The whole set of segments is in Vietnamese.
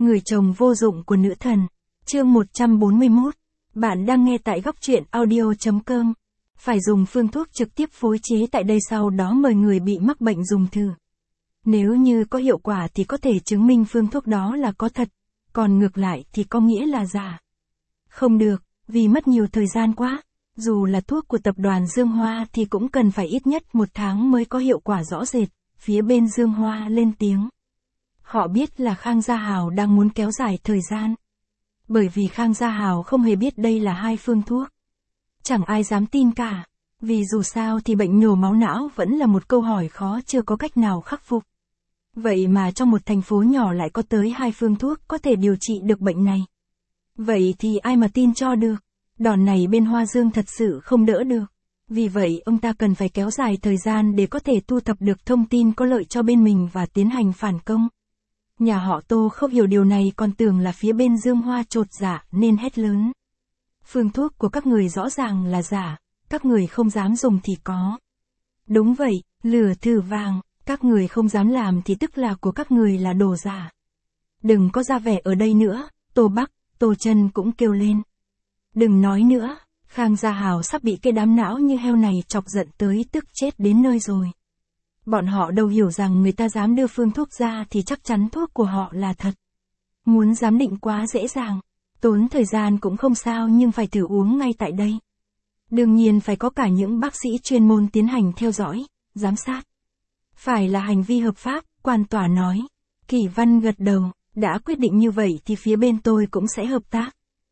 Người chồng vô dụng của nữ thần. Chương 141. Bạn đang nghe tại góc truyện audio.com. Phải dùng phương thuốc trực tiếp phối chế tại đây, sau đó mời người bị mắc bệnh dùng thử. Nếu như có hiệu quả thì có thể chứng minh phương thuốc đó là có thật, còn ngược lại thì có nghĩa là giả. Không được, vì mất nhiều thời gian quá. Dù là thuốc của tập đoàn Dương Hoa thì cũng cần phải ít nhất 1 tháng mới có hiệu quả rõ rệt. Phía bên Dương Hoa lên tiếng. Họ biết là Khang Gia Hào đang muốn kéo dài thời gian. Bởi vì Khang Gia Hào không hề biết đây là 2 phương thuốc. Chẳng ai dám tin cả. Vì dù sao thì bệnh nhồi máu não vẫn là một câu hỏi khó chưa có cách nào khắc phục. Vậy mà trong một thành phố nhỏ lại có tới 2 phương thuốc có thể điều trị được bệnh này. Vậy thì ai mà tin cho được. Đòn này bên Hoa Dương thật sự không đỡ được. Vì vậy ông ta cần phải kéo dài thời gian để có thể thu thập được thông tin có lợi cho bên mình và tiến hành phản công. Nhà họ Tô không hiểu điều này, còn tưởng là phía bên Dương Hoa chột dạ nên hét lớn. Phương thuốc của các người rõ ràng là giả, các người không dám dùng thì có. Đúng vậy, lửa thử vàng, các người không dám làm thì tức là của các người là đồ giả. Đừng có ra vẻ ở đây nữa, Tô Bắc, Tô Chân cũng kêu lên. Đừng nói nữa, Khang Gia Hào sắp bị cái đám não như heo này chọc giận tới tức chết đến nơi rồi. Bọn họ đâu hiểu rằng người ta dám đưa phương thuốc ra thì chắc chắn thuốc của họ là thật. Muốn giám định quá dễ dàng, tốn thời gian cũng không sao, nhưng phải thử uống ngay tại đây. Đương nhiên phải có cả những bác sĩ chuyên môn tiến hành theo dõi, giám sát. Phải là hành vi hợp pháp, quan tòa nói. Kỳ Văn gật đầu, đã quyết định như vậy thì phía bên tôi cũng sẽ hợp tác.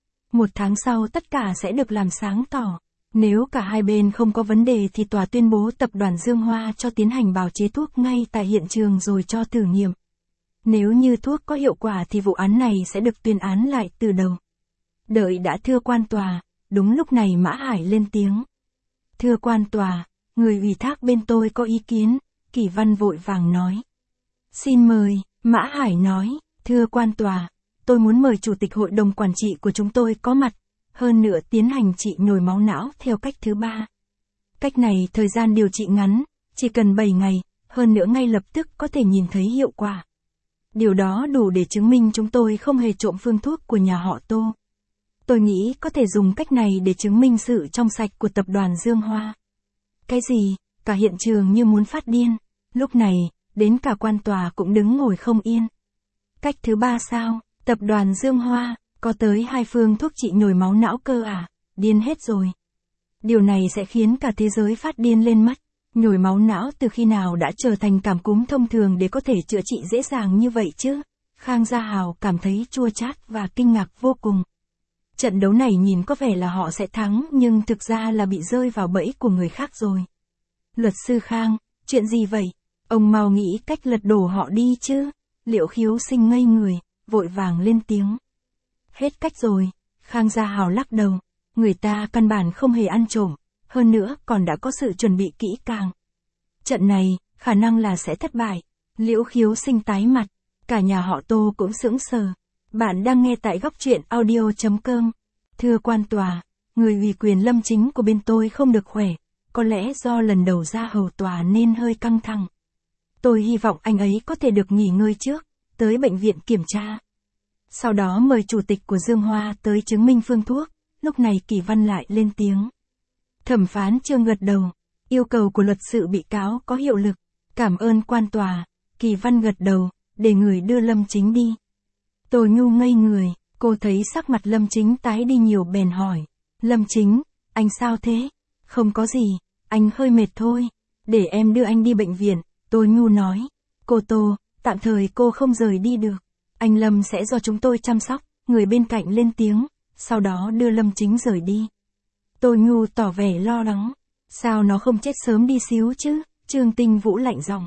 1 tháng sau tất cả sẽ được làm sáng tỏ. Nếu cả hai bên không có vấn đề thì tòa tuyên bố tập đoàn Dương Hoa cho tiến hành bào chế thuốc ngay tại hiện trường rồi cho thử nghiệm. Nếu như thuốc có hiệu quả thì vụ án này sẽ được tuyên án lại từ đầu. Đợi đã, thưa quan tòa. Đúng lúc này Mã Hải lên tiếng. Thưa quan tòa, người ủy thác bên tôi có ý kiến, Kỳ Văn vội vàng nói. Xin mời, Mã Hải nói, thưa quan tòa, tôi muốn mời chủ tịch hội đồng quản trị của chúng tôi có mặt. Hơn nữa tiến hành trị nhồi máu não theo cách thứ 3. Cách này thời gian điều trị ngắn, chỉ cần 7 ngày, hơn nữa ngay lập tức có thể nhìn thấy hiệu quả. Điều đó đủ để chứng minh chúng tôi không hề trộm phương thuốc của nhà họ Tô. Tôi nghĩ có thể dùng cách này để chứng minh sự trong sạch của tập đoàn Dương Hoa. Cái gì? Cả hiện trường như muốn phát điên. Lúc này, đến cả quan tòa cũng đứng ngồi không yên. Cách thứ 3 sao? Tập đoàn Dương Hoa có tới 2 phương thuốc trị nhồi máu não cơ à? Điên hết rồi. Điều này sẽ khiến cả thế giới phát điên lên mất. Nhồi máu não từ khi nào đã trở thành cảm cúm thông thường để có thể chữa trị dễ dàng như vậy chứ? Khang Gia Hào cảm thấy chua chát và kinh ngạc vô cùng. Trận đấu này nhìn có vẻ là họ sẽ thắng, nhưng thực ra là bị rơi vào bẫy của người khác rồi. Luật sư Khang, chuyện gì vậy? Ông mau nghĩ cách lật đổ họ đi chứ. Liệu Khiếu Sinh ngây người, vội vàng lên tiếng. Hết cách rồi, Khang Gia Hào lắc đầu. Người ta căn bản không hề ăn trộm, hơn nữa còn đã có sự chuẩn bị kỹ càng. Trận này, khả năng là sẽ thất bại. Liễu Khiếu Sinh tái mặt, cả nhà họ Tô cũng sững sờ. Bạn đang nghe tại góc truyện audio.com. Thưa quan tòa, người ủy quyền Lâm Chính của bên tôi không được khỏe, có lẽ do lần đầu ra hầu tòa nên hơi căng thẳng. Tôi hy vọng anh ấy có thể được nghỉ ngơi trước, tới bệnh viện kiểm tra. Sau đó mời chủ tịch của Dương Hoa tới chứng minh phương thuốc. Lúc này Kỳ Văn lại lên tiếng. Thẩm phán Trương gật đầu, yêu cầu của luật sự bị cáo có hiệu lực. Cảm ơn quan tòa. Kỳ Văn gật đầu, để người đưa Lâm Chính đi. Tô Nhu ngây người, cô thấy sắc mặt Lâm Chính tái đi nhiều bèn hỏi. Lâm Chính, anh sao thế? Không có gì, anh hơi mệt thôi. Để em đưa anh đi bệnh viện, Tô Nhu nói. Cô Tô, tạm thời cô không rời đi được. Anh Lâm sẽ do chúng tôi chăm sóc, người bên cạnh lên tiếng, sau đó đưa Lâm Chính rời đi. Tô Nhu tỏ vẻ lo lắng. Sao nó không chết sớm đi xíu chứ? Trương Tinh Vũ lạnh giọng.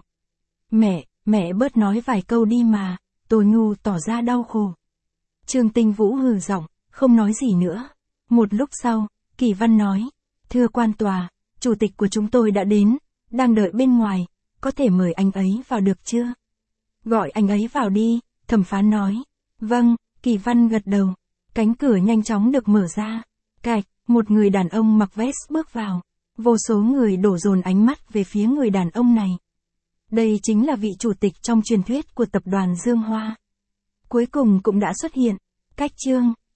Mẹ bớt nói vài câu đi mà. Tô Nhu tỏ ra đau khổ. Trương Tinh Vũ hừ giọng, không nói gì nữa. Một lúc sau, Kỳ Văn nói. Thưa quan tòa, chủ tịch của chúng tôi đã đến, đang đợi bên ngoài, có thể mời anh ấy vào được chưa? Gọi anh ấy vào đi, thẩm phán nói. Vâng, Kỳ Văn gật đầu. Cánh cửa nhanh chóng được mở ra. Cạch, một người đàn ông mặc vest bước vào. Vô số người đổ dồn ánh mắt về phía người đàn ông này. Đây chính là vị chủ tịch trong truyền thuyết của tập đoàn Dương Hoa. Cuối cùng cũng đã xuất hiện. Cách chương